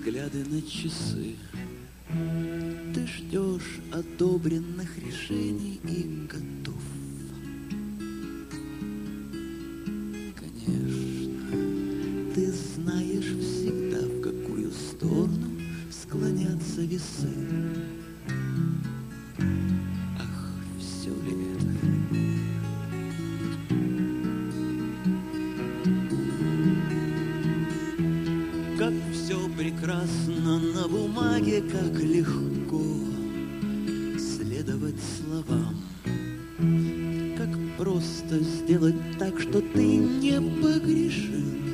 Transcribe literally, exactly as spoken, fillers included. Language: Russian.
взгляды на часы. Ты ждешь одобренных решений и готов. Конечно, ты знаешь всегда, в какую сторону склонятся весы. Ах, все ли это? Как все прекрасно на бумаге, как легко следовать словам. Как просто сделать так, что ты не погрешишь.